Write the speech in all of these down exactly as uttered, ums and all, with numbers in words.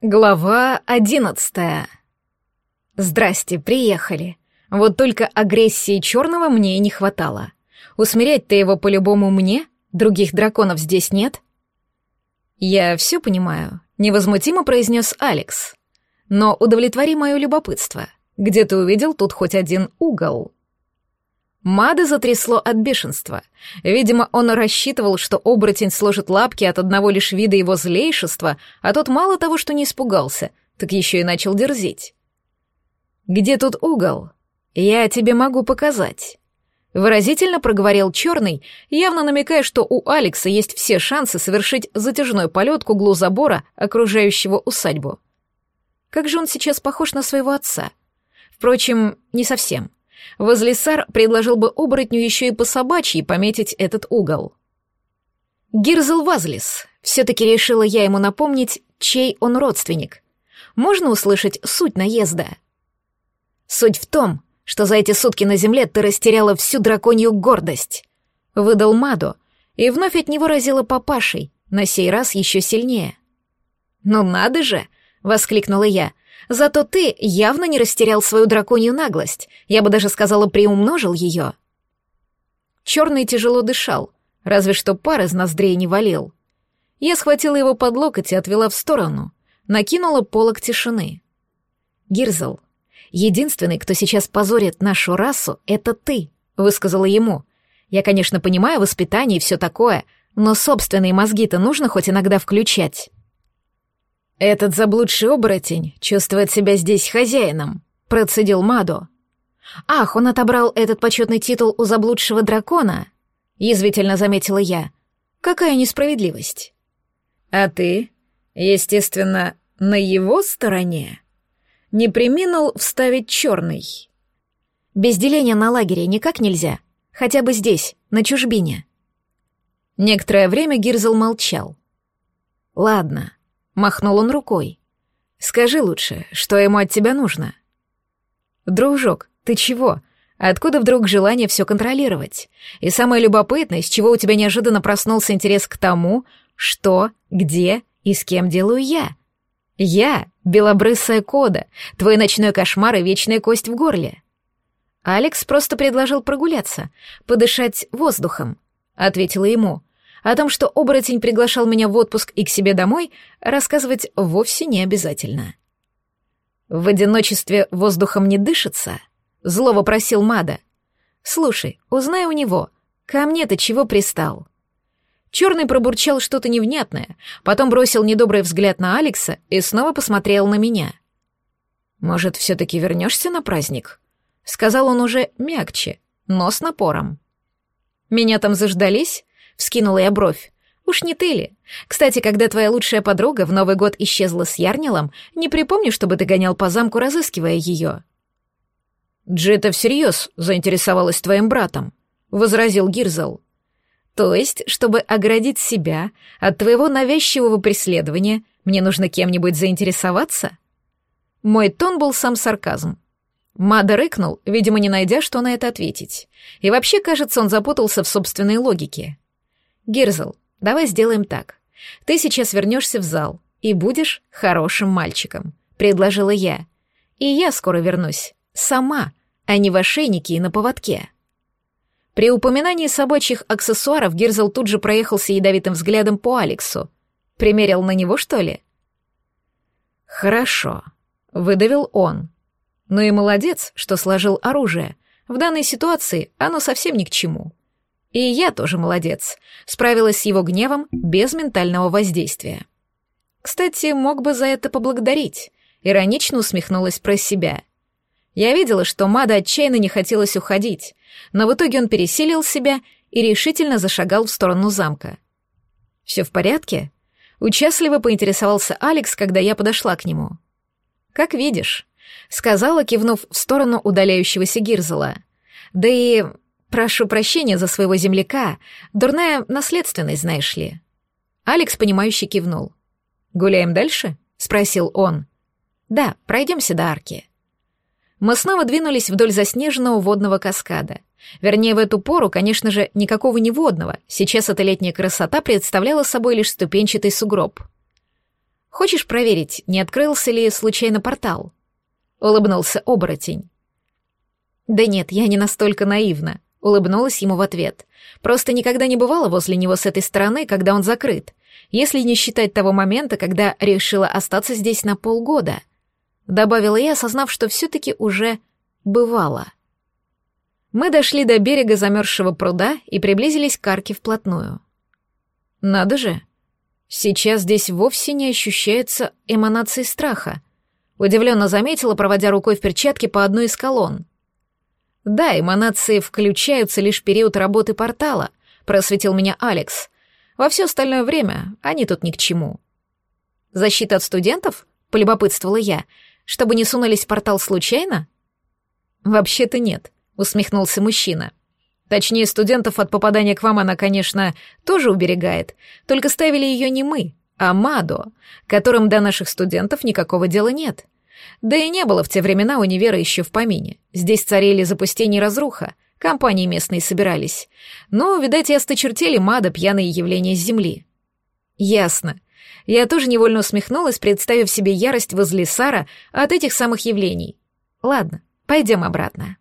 Глава одиннадцатая. Здрасте, приехали. Вот только агрессии черного мне и не хватало. Усмирять-то его по-любому мне, других драконов здесь нет. Я все понимаю, невозмутимо произнес Алекс. Но удовлетвори мое любопытство. Где ты увидел тут хоть один угол? Мада затрясло от бешенства. Видимо, он рассчитывал, что оборотень сложит лапки от одного лишь вида его злейшества, а тот мало того, что не испугался, так еще и начал дерзить. «Где тут угол? Я тебе могу показать». Выразительно проговорил черный, явно намекая, что у Алекса есть все шансы совершить затяжной полет к углу забора, окружающего усадьбу. Как же он сейчас похож на своего отца? Впрочем, не совсем. Возлисар предложил бы оборотню еще и по собачьи пометить этот угол. Гирзл Вазлис. Все-таки решила я ему напомнить, чей он родственник. Можно услышать суть наезда? Суть в том, что за эти сутки на земле ты растеряла всю драконью гордость. Выдал Мадо, и вновь от него разило папашей, на сей раз еще сильнее. «Ну надо же!» — воскликнула я. «Зато ты явно не растерял свою драконью наглость, я бы даже сказала, приумножил ее». Черный тяжело дышал, разве что пар из ноздрей не валил. Я схватила его под локоть и отвела в сторону, накинула полог тишины. «Гирзл, единственный, кто сейчас позорит нашу расу, это ты», — высказала ему. «Я, конечно, понимаю воспитание и все такое, но собственные мозги-то нужно хоть иногда включать». «Этот заблудший оборотень чувствует себя здесь хозяином», — процедил Мадо. «Ах, он отобрал этот почетный титул у заблудшего дракона», — язвительно заметила я. «Какая несправедливость». «А ты, естественно, на его стороне?» — не преминул вставить черный. «Без деления на лагере никак нельзя, хотя бы здесь, на чужбине». Некоторое время Гирзл молчал. «Ладно», — махнул он рукой. «Скажи лучше, что ему от тебя нужно?» «Дружок, ты чего? Откуда вдруг желание все контролировать? И самое любопытное, с чего у тебя неожиданно проснулся интерес к тому, что, где и с кем делаю я? Я — белобрысая кода, твой ночной кошмар и вечная кость в горле». «Алекс просто предложил прогуляться, подышать воздухом», — ответила ему. О том, что оборотень приглашал меня в отпуск и к себе домой, рассказывать вовсе не обязательно. «В одиночестве воздухом не дышится?» — зло вопросил Мада. «Слушай, узнай у него, ко мне-то чего пристал?» Черный пробурчал что-то невнятное, потом бросил недобрый взгляд на Алекса и снова посмотрел на меня. «Может, все-таки вернешься на праздник?» — сказал он уже мягче, но с напором. «Меня там заждались?» — вскинула я бровь. «Уж не ты ли? Кстати, когда твоя лучшая подруга в Новый год исчезла с Ярнилом, не припомню, чтобы ты гонял по замку, разыскивая ее». «Джита всерьез заинтересовалась твоим братом», — возразил Гирзл. «То есть, чтобы оградить себя от твоего навязчивого преследования, мне нужно кем-нибудь заинтересоваться?» Мой тон был сам сарказм. Мада рыкнул, видимо, не найдя, что на это ответить. И вообще, кажется, он запутался в собственной логике. «Гирзл, давай сделаем так. Ты сейчас вернешься в зал и будешь хорошим мальчиком», — предложила я. «И я скоро вернусь. Сама, а не в ошейнике и на поводке». При упоминании собачьих аксессуаров Гирзл тут же проехался ядовитым взглядом по Алексу. Примерил на него, что ли? «Хорошо», — выдавил он. «Ну и молодец, что сложил оружие. В данной ситуации оно совсем ни к чему». И я тоже молодец, справилась с его гневом без ментального воздействия. Кстати, мог бы за это поблагодарить, иронично усмехнулась про себя. Я видела, что Мада отчаянно не хотелось уходить, но в итоге он пересилил себя и решительно зашагал в сторону замка. «Все в порядке?» — участливо поинтересовался Алекс, когда я подошла к нему. «Как видишь», — сказала, кивнув в сторону удаляющегося Гирзла. «Да и... прошу прощения за своего земляка, дурная наследственность, знаешь ли». Алекс, понимающе кивнул. «Гуляем дальше?» — спросил он. «Да, пройдемся до арки». Мы снова двинулись вдоль заснеженного водного каскада. Вернее, в эту пору, конечно же, никакого не водного. Сейчас эта летняя красота представляла собой лишь ступенчатый сугроб. Хочешь проверить, не открылся ли случайно портал?» Улыбнулся оборотень. «Да нет, я не настолько наивна», — улыбнулась ему в ответ. «Просто никогда не бывала возле него с этой стороны, когда он закрыт, если не считать того момента, когда решила остаться здесь на полгода», — добавила я, осознав, что все-таки уже бывало. Мы дошли до берега замерзшего пруда и приблизились к арке вплотную. «Надо же, сейчас здесь вовсе не ощущается эманации страха», — удивленно заметила, проводя рукой в перчатке по одной из колонн. «Да, эманации включаются лишь в период работы портала», — просветил меня Алекс. «Во все остальное время они тут ни к чему». «Защита от студентов?» — полюбопытствовала я. «Чтобы не сунулись в портал случайно?» «Вообще-то нет», — усмехнулся мужчина. «Точнее, студентов от попадания к вам она, конечно, тоже уберегает, только ставили ее не мы, а Мадо, которым до наших студентов никакого дела нет. Да и не было в те времена универа еще в помине. Здесь царили запустение и разруха, компании местные собирались. Но, видать, и осточертели Мадо пьяные явления с земли». «Ясно». Я тоже невольно усмехнулась, представив себе ярость возле Сара от этих самых явлений. «Ладно, пойдем обратно».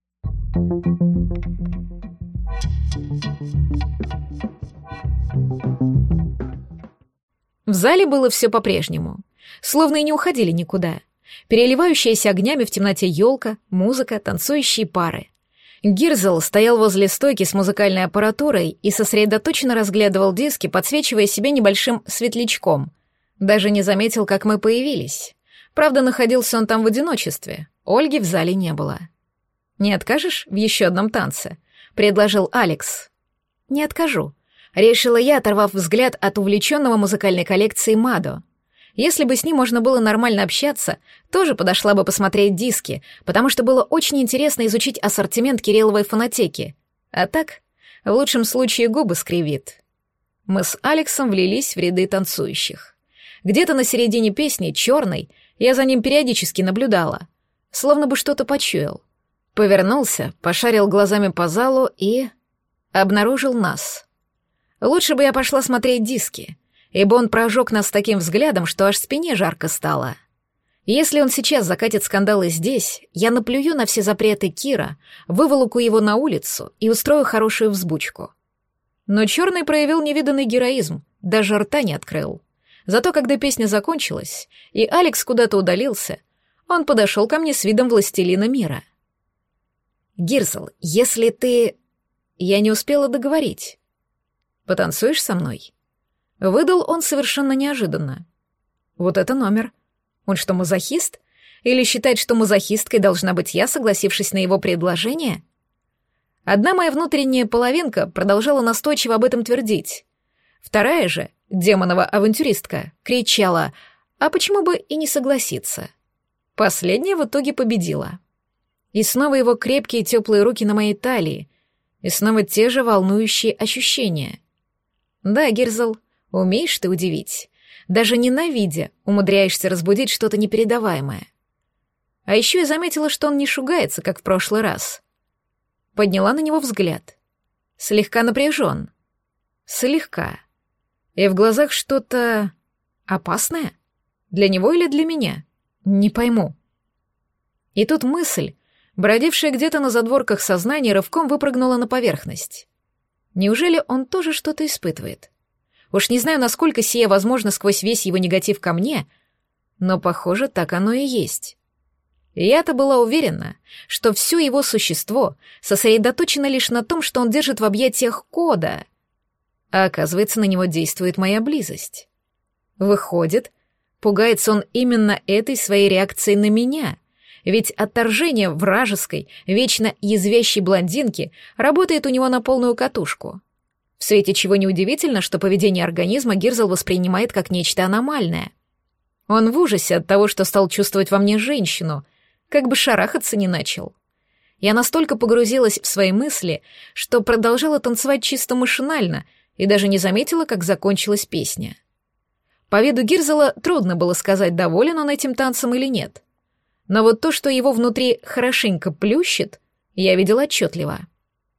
В зале было все по-прежнему, словно и не уходили никуда. Переливающаяся огнями в темноте елка, музыка, танцующие пары. Гирзл стоял возле стойки с музыкальной аппаратурой и сосредоточенно разглядывал диски, подсвечивая себе небольшим светлячком. Даже не заметил, как мы появились. Правда, находился он там в одиночестве. Ольги в зале не было. «Не откажешь в еще одном танце?» — предложил Алекс. «Не откажу», — решила я, оторвав взгляд от увлеченного музыкальной коллекции Мадо. Если бы с ним можно было нормально общаться, тоже подошла бы посмотреть диски, потому что было очень интересно изучить ассортимент Кирилловой фонотеки. А так, в лучшем случае губы скривит. Мы с Алексом влились в ряды танцующих. Где-то на середине песни, черной, я за ним периодически наблюдала, словно бы что-то почуял. Повернулся, пошарил глазами по залу и... обнаружил нас. Лучше бы я пошла смотреть диски, ибо он прожег нас таким взглядом, что аж спине жарко стало. Если он сейчас закатит скандалы здесь, я наплюю на все запреты Кира, выволоку его на улицу и устрою хорошую взбучку. Но черный проявил невиданный героизм, даже рта не открыл. Зато когда песня закончилась, и Алекс куда-то удалился, он подошел ко мне с видом властелина мира. «Гирзл, если ты...» Я не успела договорить. «Потанцуешь со мной?» Выдал он совершенно неожиданно. Вот это номер. Он что, мазохист? Или считает, что мазохисткой должна быть я, согласившись на его предложение? Одна моя внутренняя половинка продолжала настойчиво об этом твердить. Вторая же, демонова авантюристка, кричала: «А почему бы и не согласиться?» Последняя в итоге победила. И снова его крепкие теплые руки на моей талии, и снова те же волнующие ощущения. Да, Гирзл, умеешь ты удивить. Даже ненавидя, умудряешься разбудить что-то непередаваемое. А еще я заметила, что он не шугается, как в прошлый раз. Подняла на него взгляд. Слегка напряжен. Слегка. И в глазах что-то опасное? Для него или для меня? Не пойму. И тут мысль, бродившая где-то на задворках сознания, рывком выпрыгнула на поверхность. Неужели он тоже что-то испытывает? Уж не знаю, насколько сие возможно сквозь весь его негатив ко мне, но, похоже, так оно и есть. Я-то была уверена, что все его существо сосредоточено лишь на том, что он держит в объятиях Кода, а оказывается, на него действует моя близость. Выходит, пугается он именно этой своей реакцией на меня, ведь отторжение вражеской, вечно язвящей блондинки работает у него на полную катушку. В свете чего неудивительно, что поведение организма Гирзл воспринимает как нечто аномальное. Он в ужасе от того, что стал чувствовать во мне женщину, как бы шарахаться не начал. Я настолько погрузилась в свои мысли, что продолжала танцевать чисто машинально и даже не заметила, как закончилась песня. По виду Гирзела трудно было сказать, доволен он этим танцем или нет. Но вот то, что его внутри хорошенько плющит, я видела отчетливо.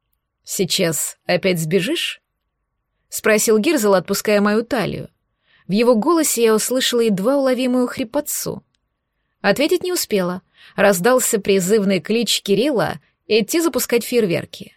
«Сейчас опять сбежишь?» — спросил Гирзел, отпуская мою талию. В В его голосе я услышала едва уловимую хрипотцу. Ответить не успела. Раздался призывный клич Кирилла идти запускать фейерверки.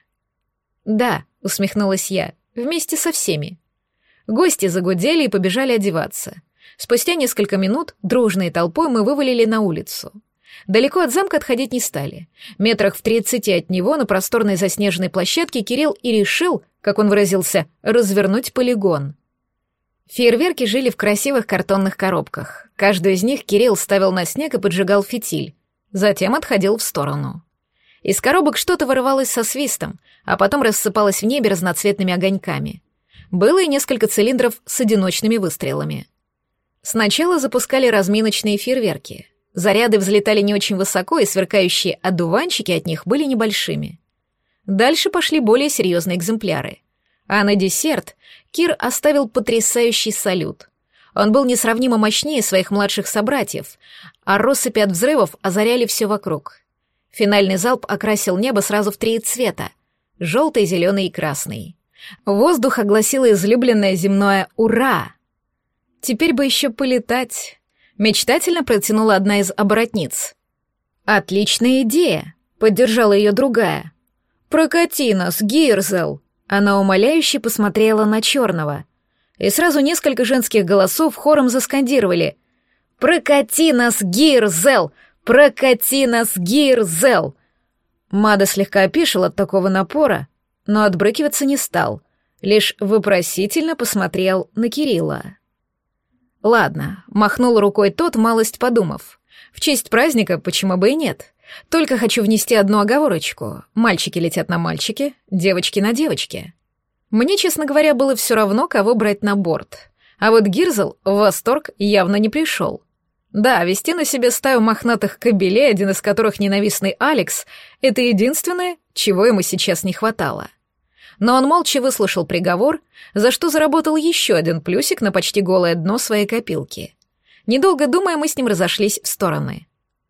«Да», — усмехнулась я, — «вместе со всеми». Гости загудели и побежали одеваться. Спустя несколько минут дружной толпой мы вывалили на улицу. Далеко от замка отходить не стали. Метрах в тридцати от него на просторной заснеженной площадке Кирилл и решил, как он выразился, развернуть полигон. Фейерверки жили в красивых картонных коробках. Каждую из них Кирилл ставил на снег и поджигал фитиль. Затем отходил в сторону. Из коробок что-то вырывалось со свистом, а потом рассыпалось в небе разноцветными огоньками. Было и несколько цилиндров с одиночными выстрелами. Сначала запускали разминочные фейерверки. Заряды взлетали не очень высоко, и сверкающие одуванчики от них были небольшими. Дальше пошли более серьезные экземпляры. А на десерт Кир оставил потрясающий салют. Он был несравнимо мощнее своих младших собратьев, а россыпи от взрывов озаряли все вокруг. Финальный залп окрасил небо сразу в три цвета — желтый, зеленый и красный. Воздух огласило излюбленное земное «Ура!». Теперь бы еще полетать. Мечтательно протянула одна из оборотниц. «Отличная идея!» — поддержала ее другая. «Прокати нас, Гирзел!» Она умоляюще посмотрела на черного. И сразу несколько женских голосов хором заскандировали: «Прокати нас, Гирзел! Прокати нас, Гирзел!» Мада слегка опешил от такого напора, но отбрыкиваться не стал, лишь вопросительно посмотрел на Кирилла. «Ладно», — махнул рукой тот, малость подумав. «В честь праздника почему бы и нет? Только хочу внести одну оговорочку. Мальчики летят на мальчики, девочки на девочки». Мне, честно говоря, было все равно, кого брать на борт. А вот Гирзел в восторг явно не пришел. Да, вести на себе стаю мохнатых кобелей, один из которых ненавистный Алекс, это единственное, чего ему сейчас не хватало. Но он молча выслушал приговор, за что заработал еще один плюсик на почти голое дно своей копилки. Недолго думая, мы с ним разошлись в стороны.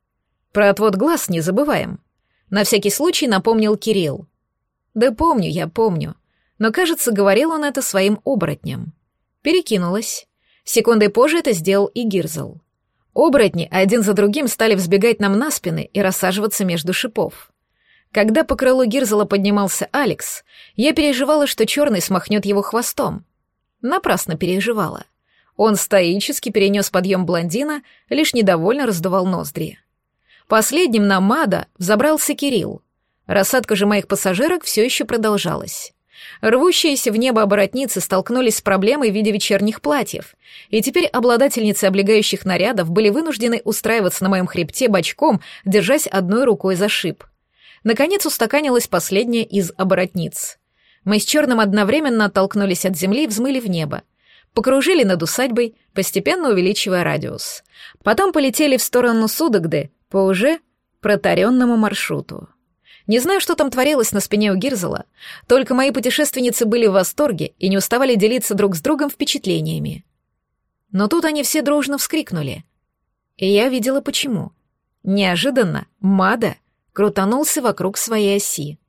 Про отвод глаз не забываем. На всякий случай напомнил Кирилл. Да помню, я помню. Но, кажется, говорил он это своим оборотням. Перекинулась. Секундой позже это сделал и Гирзел. Оборотни один за другим стали взбегать нам на спины и рассаживаться между шипов. Когда по крылу Гирзела поднимался Алекс, я переживала, что черный смахнет его хвостом. Напрасно переживала. Он стоически перенес подъем блондина, лишь недовольно раздувал ноздри. Последним на Мада взобрался Кирилл. Рассадка же моих пассажирок все еще продолжалась. Рвущиеся в небо оборотницы столкнулись с проблемой в виде вечерних платьев, и теперь обладательницы облегающих нарядов были вынуждены устраиваться на моем хребте бочком, держась одной рукой за шип. Наконец устаканилась последняя из оборотниц. Мы с черным одновременно оттолкнулись от земли и взмыли в небо. Покружили над усадьбой, постепенно увеличивая радиус. Потом полетели в сторону Судогды по уже протаренному маршруту. Не знаю, что там творилось на спине у Гирзела, только мои путешественницы были в восторге и не уставали делиться друг с другом впечатлениями. Но тут они все дружно вскрикнули. И я видела почему. Неожиданно Мада крутанулся вокруг своей оси.